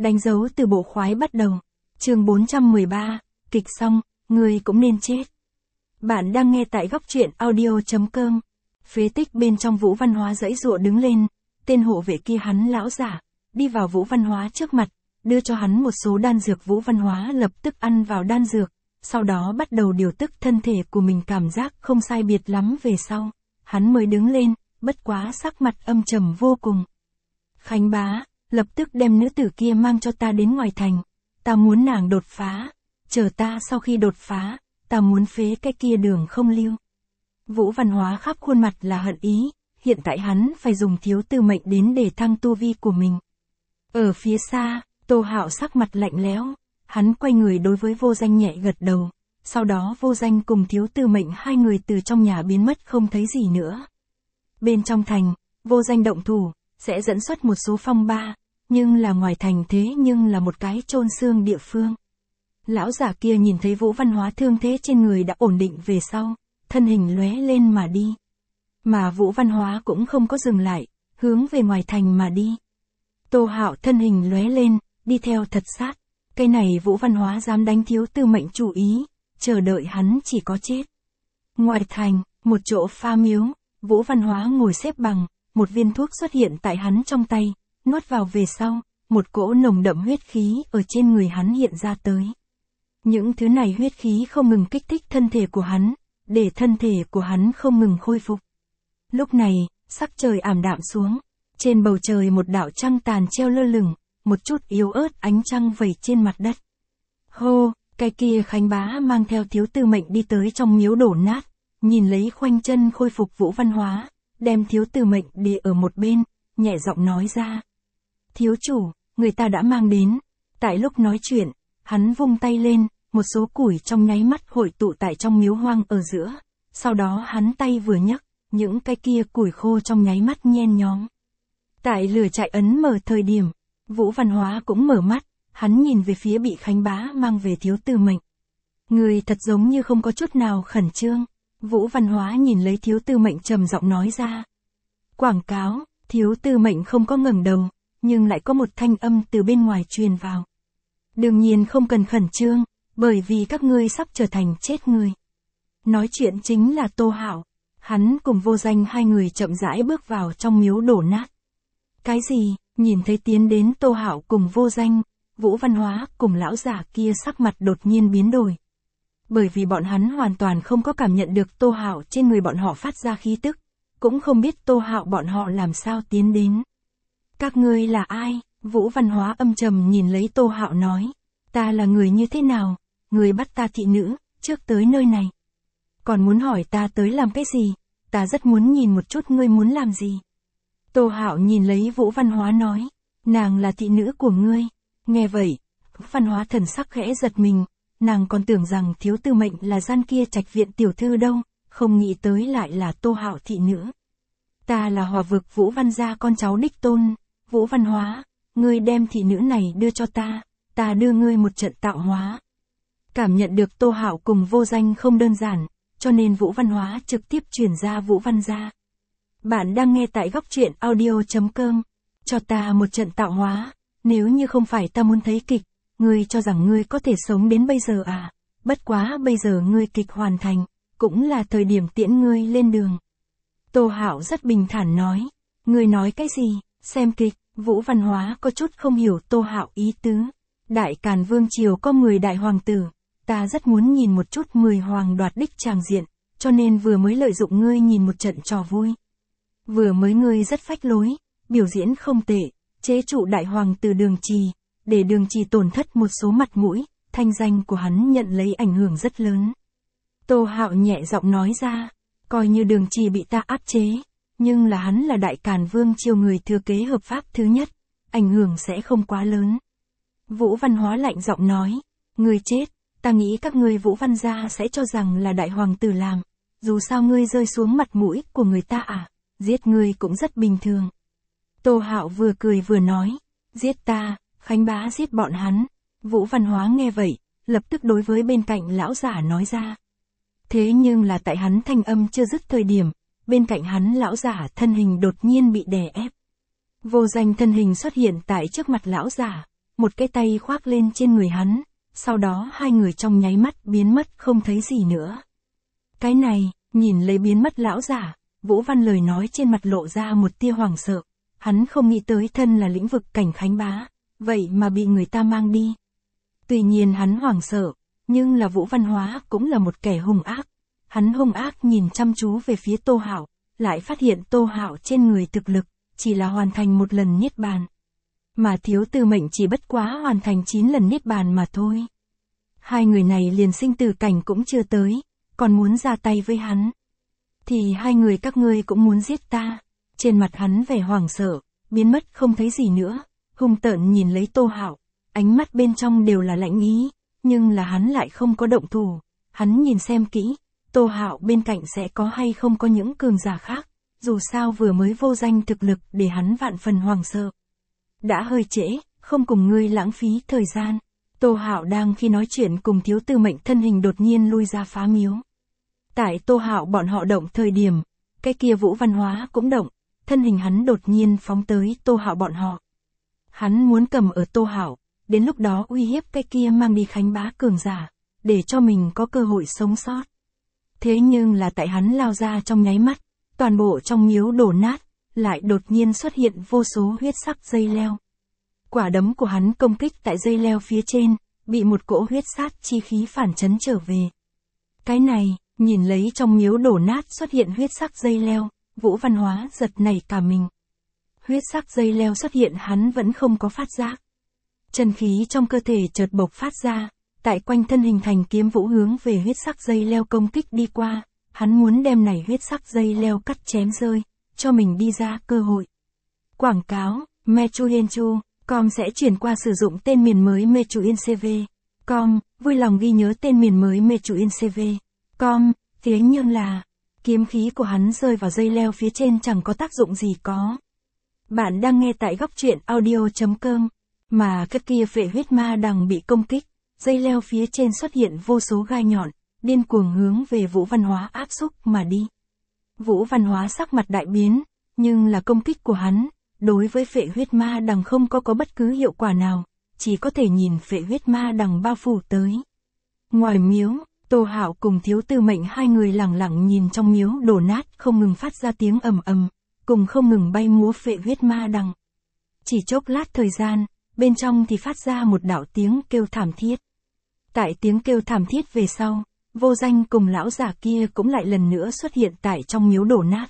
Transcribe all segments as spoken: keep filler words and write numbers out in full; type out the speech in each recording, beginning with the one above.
Đánh dấu từ bộ khoái bắt đầu. Chương bốn trăm mười ba, kịch xong, ngươi cũng nên chết. Bạn đang nghe tại góc truyện audio chấm com. Phế tích bên trong Vũ Văn Hóa giãy giụa đứng lên, tên hộ vệ kia hắn lão giả, đi vào Vũ Văn Hóa trước mặt, đưa cho hắn một số đan dược. Vũ Văn Hóa lập tức ăn vào đan dược, sau đó bắt đầu điều tức thân thể của mình, cảm giác không sai biệt lắm về sau, hắn mới đứng lên, bất quá sắc mặt âm trầm vô cùng. Khánh bá, lập tức đem nữ tử kia mang cho ta đến ngoài thành, ta muốn nàng đột phá, chờ ta sau khi đột phá, ta muốn phế cái kia Đường Không Lưu. Vũ Văn Hóa khắp khuôn mặt là hận ý, hiện tại hắn phải dùng thiếu tư mệnh đến để thăng tu vi của mình. Ở phía xa, Tô Hạo sắc mặt lạnh lẽo, hắn quay người đối với Vô Danh nhẹ gật đầu, sau đó Vô Danh cùng thiếu tư mệnh hai người từ trong nhà biến mất không thấy gì nữa. Bên trong thành, Vô Danh động thủ, sẽ dẫn xuất một số phong ba, nhưng là ngoài thành thế nhưng là một cái chôn xương địa phương. Lão giả kia nhìn thấy Vũ Văn Hóa thương thế trên người đã ổn định về sau, thân hình lóe lên mà đi. Mà Vũ Văn Hóa cũng không có dừng lại, hướng về ngoài thành mà đi. Tô Hạo thân hình lóe lên, đi theo thật sát. Cái này Vũ Văn Hóa dám đánh thiếu tư mệnh chủ ý, chờ đợi hắn chỉ có chết. Ngoài thành, một chỗ pha miếu, Vũ Văn Hóa ngồi xếp bằng, một viên thuốc xuất hiện tại hắn trong tay, nuốt vào về sau, một cỗ nồng đậm huyết khí ở trên người hắn hiện ra tới. Những thứ này huyết khí không ngừng kích thích thân thể của hắn, để thân thể của hắn không ngừng khôi phục. Lúc này, sắc trời ảm đạm xuống, trên bầu trời một đạo trăng tàn treo lơ lửng, một chút yếu ớt ánh trăng vẩy trên mặt đất. Hô, cái kia Khánh bá mang theo thiếu tư mệnh đi tới trong miếu đổ nát, nhìn lấy khoanh chân khôi phục Vũ Văn Hóa, đem thiếu tư mệnh để ở một bên, nhẹ giọng nói ra. Thiếu chủ, người ta đã mang đến. Tại lúc nói chuyện, hắn vung tay lên, một số củi trong nháy mắt hội tụ tại trong miếu hoang ở giữa, sau đó hắn tay vừa nhấc, những cái kia củi khô trong nháy mắt nhen nhóm. Tại lửa trại ấn mở thời điểm, Vũ Văn Hóa cũng mở mắt, hắn nhìn về phía bị Khánh bá mang về thiếu tư mệnh. Người thật giống như không có chút nào khẩn trương. Vũ Văn Hóa nhìn lấy thiếu tư mệnh trầm giọng nói ra. Quảng cáo, thiếu tư mệnh không có ngẩng đầu, nhưng lại có một thanh âm từ bên ngoài truyền vào. Đương nhiên không cần khẩn trương, bởi vì các ngươi sắp trở thành chết người. Nói chuyện chính là Tô Hạo, hắn cùng Vô Danh hai người chậm rãi bước vào trong miếu đổ nát. Cái gì? Nhìn thấy tiến đến Tô Hạo cùng Vô Danh, Vũ Văn Hóa cùng lão giả kia sắc mặt đột nhiên biến đổi. Bởi vì bọn hắn hoàn toàn không có cảm nhận được Tô Hạo trên người bọn họ phát ra khí tức, cũng không biết Tô Hạo bọn họ làm sao tiến đến. Các ngươi là ai? Vũ Văn Hóa âm trầm nhìn lấy Tô Hạo nói. Ta là người như thế nào? Người bắt ta thị nữ, trước tới nơi này. Còn muốn hỏi ta tới làm cái gì? Ta rất muốn nhìn một chút ngươi muốn làm gì. Tô Hạo nhìn lấy Vũ Văn Hóa nói. Nàng là thị nữ của ngươi. Nghe vậy, Vũ Văn Hóa thần sắc khẽ giật mình. Nàng còn tưởng rằng thiếu tư mệnh là gian kia trạch viện tiểu thư đâu, không nghĩ tới lại là Tô Hạo thị nữ. Ta là Hòa Vực Vũ Văn gia con cháu đích tôn. Vũ Văn Hóa, ngươi đem thị nữ này đưa cho ta, ta đưa ngươi một trận tạo hóa. Cảm nhận được Tô Hạo cùng Vô Danh không đơn giản, cho nên Vũ Văn Hóa trực tiếp chuyển ra Vũ Văn gia. Bạn đang nghe tại góc truyện audio chấm com. Cho ta một trận tạo hóa, nếu như không phải ta muốn thấy kịch, ngươi cho rằng ngươi có thể sống đến bây giờ à? Bất quá bây giờ ngươi kịch hoàn thành, cũng là thời điểm tiễn ngươi lên đường. Tô Hạo rất bình thản nói. Ngươi nói cái gì? Xem kịch. Vũ Văn Hóa có chút không hiểu Tô Hạo ý tứ. Đại Càn Vương triều có mười đại hoàng tử, ta rất muốn nhìn một chút mười hoàng đoạt đích tràng diện, cho nên vừa mới lợi dụng ngươi nhìn một trận trò vui. Vừa mới ngươi rất phách lối, biểu diễn không tệ, chế trụ đại hoàng tử Đường Trì, để Đường Trì tổn thất một số mặt mũi, thanh danh của hắn nhận lấy ảnh hưởng rất lớn. Tô Hạo nhẹ giọng nói ra, coi như Đường Trì bị ta áp chế, nhưng là hắn là Đại Càn Vương triều người thừa kế hợp pháp thứ nhất, ảnh hưởng sẽ không quá lớn. Vũ Văn Hóa lạnh giọng nói, ngươi chết, ta nghĩ các ngươi Vũ Văn gia sẽ cho rằng là đại hoàng tử làm, dù sao ngươi rơi xuống mặt mũi của người ta à, giết ngươi cũng rất bình thường. Tô Hạo vừa cười vừa nói, giết ta, Khánh bá giết bọn hắn. Vũ Văn Hóa nghe vậy, lập tức đối với bên cạnh lão giả nói ra. Thế nhưng là tại hắn thanh âm chưa dứt thời điểm, bên cạnh hắn lão giả thân hình đột nhiên bị đè ép. Vô Danh thân hình xuất hiện tại trước mặt lão giả, một cái tay khoác lên trên người hắn, sau đó hai người trong nháy mắt biến mất không thấy gì nữa. Cái này, nhìn lấy biến mất lão giả, Vũ Văn lời nói trên mặt lộ ra một tia hoảng sợ, hắn không nghĩ tới thân là lĩnh vực cảnh Khánh Bá, vậy mà bị người ta mang đi. Tuy nhiên hắn hoảng sợ, nhưng là Vũ Văn Hóa cũng là một kẻ hung ác. Hắn hung ác nhìn chăm chú về phía Tô Hạo, lại phát hiện Tô Hạo trên người thực lực, chỉ là hoàn thành một lần niết bàn. Mà Thiếu Tư Mệnh chỉ bất quá hoàn thành chín lần niết bàn mà thôi. Hai người này liền sinh tử cảnh cũng chưa tới, còn muốn ra tay với hắn. Thì hai người các ngươi cũng muốn giết ta. Trên mặt hắn vẻ hoảng sợ, biến mất không thấy gì nữa, hung tợn nhìn lấy Tô Hạo, ánh mắt bên trong đều là lạnh ý, nhưng là hắn lại không có động thủ. Hắn nhìn xem kỹ, Tô Hạo bên cạnh sẽ có hay không có những cường giả khác, dù sao vừa mới vô danh thực lực để hắn vạn phần hoảng sợ. Đã hơi trễ, không cùng ngươi lãng phí thời gian. Tô Hạo đang khi nói chuyện cùng Thiếu Tư Mệnh thân hình đột nhiên lui ra phá miếu. Tại Tô Hạo bọn họ động thời điểm, cái kia Vũ Văn Hóa cũng động, thân hình hắn đột nhiên phóng tới Tô Hạo bọn họ. Hắn muốn cầm ở Tô Hạo, đến lúc đó uy hiếp cái kia mang đi Khánh Bá cường giả, để cho mình có cơ hội sống sót. Thế nhưng là tại hắn lao ra trong nháy mắt, toàn bộ trong miếu đổ nát, lại đột nhiên xuất hiện vô số huyết sắc dây leo. Quả đấm của hắn công kích tại dây leo phía trên, bị một cỗ huyết sát chi khí phản chấn trở về. Cái này, nhìn lấy trong miếu đổ nát xuất hiện huyết sắc dây leo, Vũ Văn Hóa giật nảy cả mình. Huyết sắc dây leo xuất hiện hắn vẫn không có phát giác. Chân khí trong cơ thể chợt bộc phát ra, tại quanh thân hình thành kiếm vũ hướng về huyết sắc dây leo công kích đi qua, hắn muốn đem này huyết sắc dây leo cắt chém rơi, cho mình đi ra cơ hội. Quảng cáo, Mechuyenchu, com sẽ chuyển qua sử dụng tên miền mới Mechuyencv. Com, vui lòng ghi nhớ tên miền mới Mechuyencv. Com, tiếng nhân là, kiếm khí của hắn rơi vào dây leo phía trên chẳng có tác dụng gì có. Bạn đang nghe tại góc truyện audio.com, mà cái kia phệ huyết ma đằng bị công kích, dây leo phía trên xuất hiện vô số gai nhọn, điên cuồng hướng về Vũ Văn Hóa áp xúc mà đi. Vũ Văn Hóa sắc mặt đại biến, nhưng là công kích của hắn, đối với phệ huyết ma đằng không có có bất cứ hiệu quả nào, chỉ có thể nhìn phệ huyết ma đằng bao phủ tới. Ngoài miếu, Tô Hạo cùng Thiếu Tư Mệnh hai người lẳng lặng nhìn trong miếu đổ nát không ngừng phát ra tiếng ầm ầm, cùng không ngừng bay múa phệ huyết ma đằng. Chỉ chốc lát thời gian, bên trong thì phát ra một đạo tiếng kêu thảm thiết. Tại tiếng kêu thảm thiết về sau, Vô Danh cùng lão giả kia cũng lại lần nữa xuất hiện tại trong miếu đổ nát.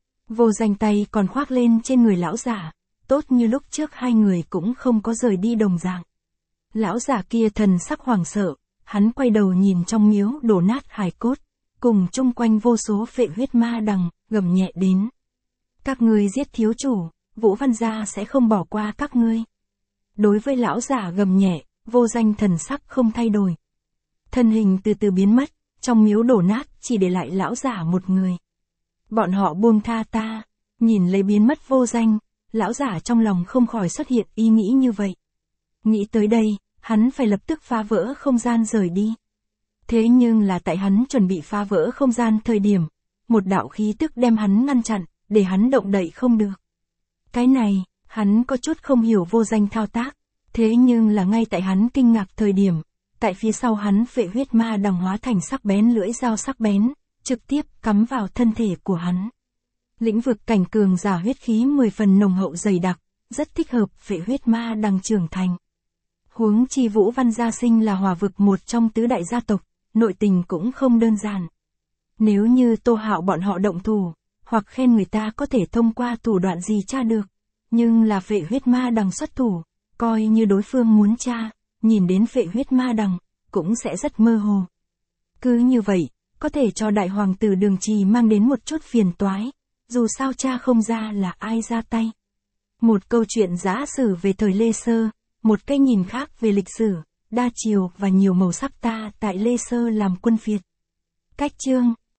Vô Danh tay còn khoác lên trên người lão giả, tốt như lúc trước hai người cũng không có rời đi đồng dạng. Lão giả kia thần sắc hoảng sợ, hắn quay đầu nhìn trong miếu đổ nát hài cốt, cùng chung quanh vô số phệ huyết ma đằng, gầm nhẹ đến. Các ngươi giết thiếu chủ, Vũ Văn gia sẽ không bỏ qua các ngươi. Đối với lão giả gầm nhẹ, Vô Danh thần sắc không thay đổi. Thân hình từ từ biến mất, trong miếu đổ nát chỉ để lại lão giả một người. Bọn họ buông tha ta, nhìn lấy biến mất Vô Danh, lão giả trong lòng không khỏi xuất hiện ý nghĩ như vậy. Nghĩ tới đây, hắn phải lập tức phá vỡ không gian rời đi. Thế nhưng là tại hắn chuẩn bị phá vỡ không gian thời điểm, một đạo khí tức đem hắn ngăn chặn, để hắn động đậy không được. Cái này, hắn có chút không hiểu Vô Danh thao tác, thế nhưng là ngay tại hắn kinh ngạc thời điểm, tại phía sau hắn phệ huyết ma đằng hóa thành sắc bén lưỡi dao sắc bén, trực tiếp cắm vào thân thể của hắn. Lĩnh vực cảnh cường giả huyết khí mười phần nồng hậu dày đặc, rất thích hợp phệ huyết ma đằng trưởng thành. Huống chi Vũ Văn gia sinh là Hỏa vực một trong tứ đại gia tộc, nội tình cũng không đơn giản. Nếu như Tô Hạo bọn họ động thủ, hoặc khen người ta có thể thông qua thủ đoạn gì tra được, nhưng là phệ huyết ma đằng xuất thủ, coi như đối phương muốn tra, nhìn đến phệ huyết ma đằng, cũng sẽ rất mơ hồ. Cứ như vậy, có thể cho đại hoàng tử Đường Trì mang đến một chút phiền toái, dù sao cha không ra là ai ra tay. Một câu chuyện giả sử về thời Lê Sơ, một cái nhìn khác về lịch sử, đa chiều và nhiều màu sắc ta tại Lê Sơ làm quân phiệt. Cách chương